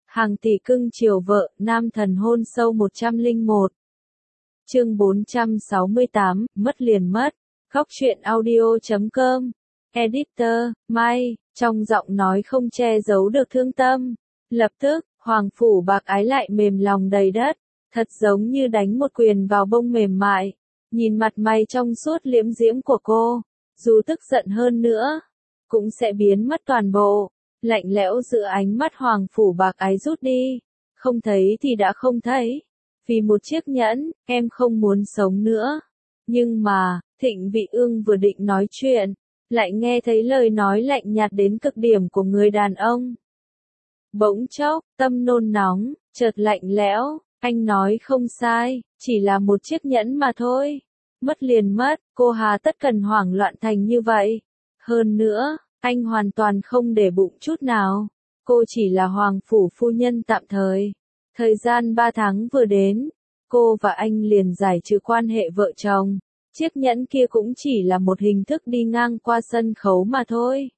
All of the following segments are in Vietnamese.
Hàng tỷ cưng chiều vợ, nam thần hôn sâu 101. Chương 468, mất liền mất. Góc truyện audio.com. Editor, Mai, trong giọng nói không che giấu được thương tâm. Lập tức, Hoàng Phủ Bạc Ái lại mềm lòng đầy đất, thật giống như đánh một quyền vào bông mềm mại. Nhìn mặt mày trong suốt liễm diễm của cô, dù tức giận hơn nữa, cũng sẽ biến mất toàn bộ. Lạnh lẽo giữa ánh mắt Hoàng Phủ Bạc Ái rút đi, không thấy thì đã không thấy. Vì một chiếc nhẫn, em không muốn sống nữa. Nhưng mà, Thịnh Vị Ương vừa định nói chuyện, lại nghe thấy lời nói lạnh nhạt đến cực điểm của người đàn ông. Bỗng chốc, tâm nôn nóng, chợt lạnh lẽo, anh nói không sai, chỉ là một chiếc nhẫn mà thôi. Mất liền mất, cô hà tất cần hoảng loạn thành như vậy. Hơn nữa, anh hoàn toàn không để bụng chút nào. Cô chỉ là Hoàng Phủ phu nhân tạm thời. Thời gian 3 tháng vừa đến, cô và anh liền giải trừ quan hệ vợ chồng. Chiếc nhẫn kia cũng chỉ là một hình thức đi ngang qua sân khấu mà thôi.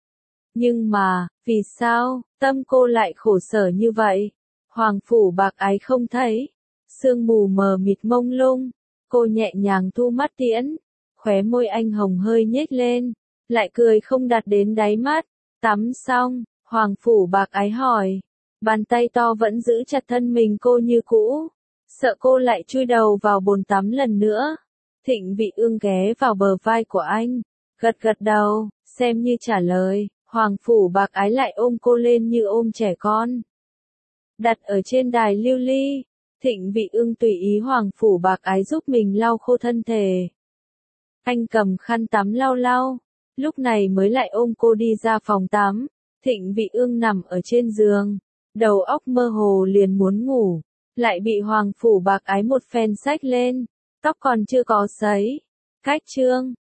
Nhưng mà, vì sao, tâm cô lại khổ sở như vậy? Hoàng Phủ Bạc Ái không thấy. Sương mù mờ mịt mông lung. Cô nhẹ nhàng thu mắt tiễn. Khóe môi anh hồng hơi nhếch lên. Lại cười không đặt đến đáy mắt. Tắm xong, Hoàng Phủ Bạc Ái hỏi. Bàn tay to vẫn giữ chặt thân mình cô như cũ. Sợ cô lại chui đầu vào bồn tắm lần nữa. Thịnh Vị Ương ghé vào bờ vai của anh. Gật gật đầu, xem như trả lời. Hoàng Phủ Bạc Ái lại ôm cô lên như ôm trẻ con. Đặt ở trên đài lưu ly, Thịnh Vị Ương tùy ý Hoàng Phủ Bạc Ái giúp mình lau khô thân thể. Anh cầm khăn tắm lau lau, lúc này mới lại ôm cô đi ra phòng tắm. Thịnh Vị Ương nằm ở trên giường, đầu óc mơ hồ liền muốn ngủ, lại bị Hoàng Phủ Bạc Ái một phen xách lên, tóc còn chưa có sấy. Cách chương